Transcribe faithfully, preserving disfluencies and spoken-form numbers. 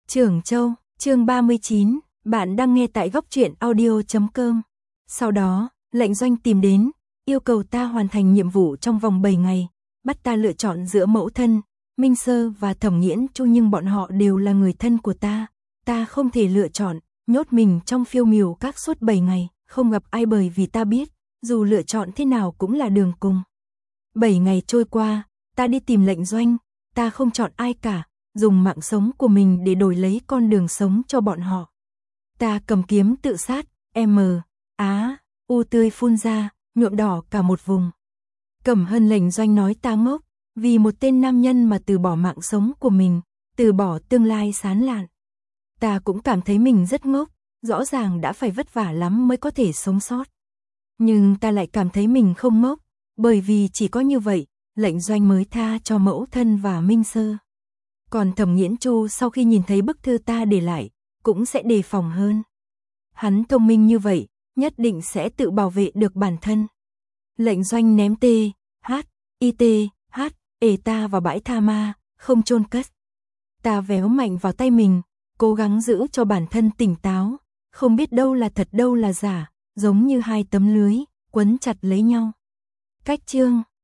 Trưởng Châu, chương ba mươi chín, bạn đang nghe tại góc truyện audio chấm com. Sau đó, lệnh doanh tìm đến, yêu cầu ta hoàn thành nhiệm vụ trong vòng bảy ngày, bắt ta lựa chọn giữa mẫu thân, Minh Sơ và Thẩm Nghiễn Chu, nhưng bọn họ đều là người thân của ta, ta không thể lựa chọn, nhốt mình trong phiêu miểu các suốt bảy ngày, không gặp ai, bởi vì ta biết, dù lựa chọn thế nào cũng là đường cùng. bảy ngày trôi qua, ta đi tìm lệnh doanh, ta không chọn ai cả, dùng mạng sống của mình để đổi lấy con đường sống cho bọn họ. Ta cầm kiếm tự sát, M, Á, U tươi phun ra, nhuộm đỏ cả một vùng. Cẩm Hân lệnh doanh nói ta ngốc, vì một tên nam nhân mà từ bỏ mạng sống của mình, từ bỏ tương lai sáng lạn. Ta cũng cảm thấy mình rất ngốc, rõ ràng đã phải vất vả lắm mới có thể sống sót. Nhưng ta lại cảm thấy mình không ngốc, bởi vì chỉ có như vậy, lệnh doanh mới tha cho mẫu thân và Minh Sơ. Còn Thẩm Nghiễn Chu sau khi nhìn thấy bức thư ta để lại, cũng sẽ đề phòng hơn. Hắn thông minh như vậy, nhất định sẽ tự bảo vệ được bản thân. Lệnh doanh ném T, H, I T, H, E ta vào bãi tha ma, không chôn cất. Ta véo mạnh vào tay mình, cố gắng giữ cho bản thân tỉnh táo, không biết đâu là thật đâu là giả, giống như hai tấm lưới, quấn chặt lấy nhau. Cách chương